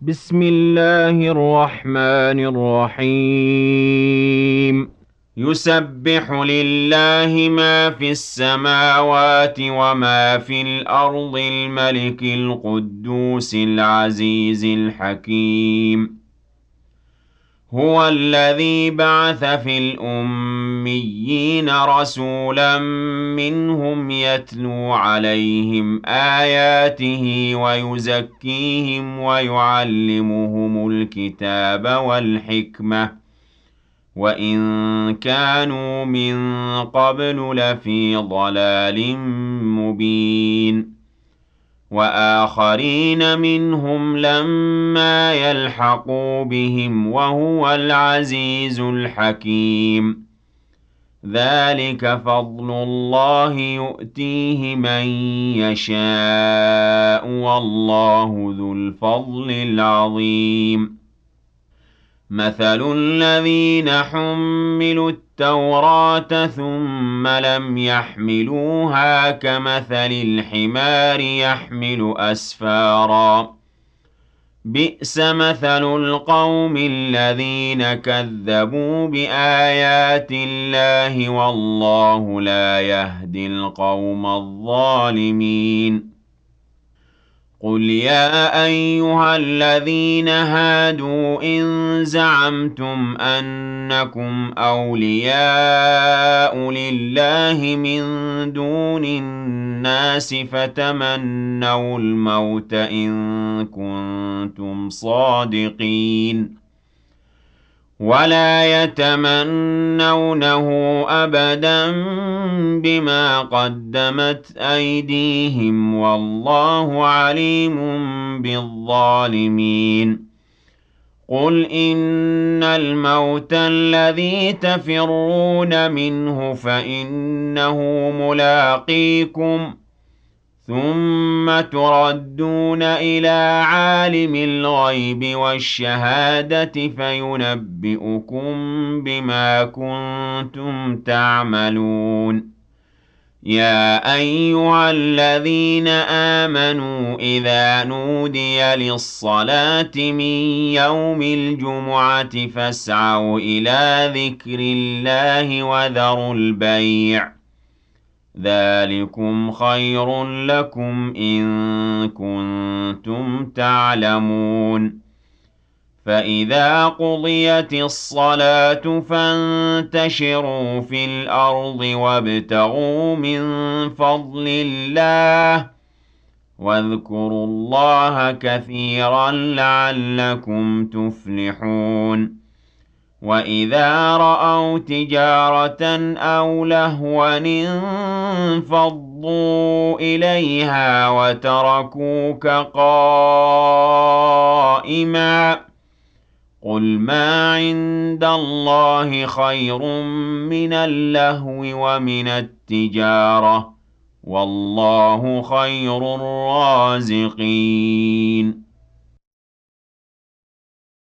بسم الله الرحمن الرحيم. يسبح لله ما في السماوات وما في الأرض الملك القدوس العزيز الحكيم. هو الذي بعث في الأميين رسولا منهم يتلو عليهم آياته ويزكيهم ويعلمهم الكتاب والحكمة وإن كانوا من قبل لفي ضلال مبين. وآخرين منهم لما يلحقوا بهم وهو العزيز الحكيم. ذلك فضل الله يؤتيه من يشاء والله ذو الفضل العظيم. مثل الذين حملوا التوراة ثم لم يحملوها كمثل الحمار يحمل أسفارا بئس مثل القوم الذين كذبوا بآيات الله والله لا يهدي القوم الظالمين. قل يا أيها الذين هادوا إن زعمتم أنكم أولياء لله من دون الناس فتمنوا الموت إن كنتم صادقين ولا يتمنونه أبدا بما قدمت أيديهم والله عليم بالظالمين. قل إن الموت الذي تفرون منه فإنه ملاقيكم ثم تردون إلى عالم الغيب والشهادة فينبئكم بما كنتم تعملون. يا أيها الذين آمنوا إذا نودي للصلاة من يوم الجمعة فاسعوا إلى ذكر الله وذروا البيع ذلكم خير لكم إن كنتم تعلمون. فإذا قضيت الصلاة فانتشروا في الأرض وابتغوا من فضل الله واذكروا الله كثيرا لعلكم تفلحون. وإذا رأوا تجارة أو لهوا انفضوا إليها وتركوك قائما قل ما عند الله خير من اللهو ومن التجارة والله خير الرازقين.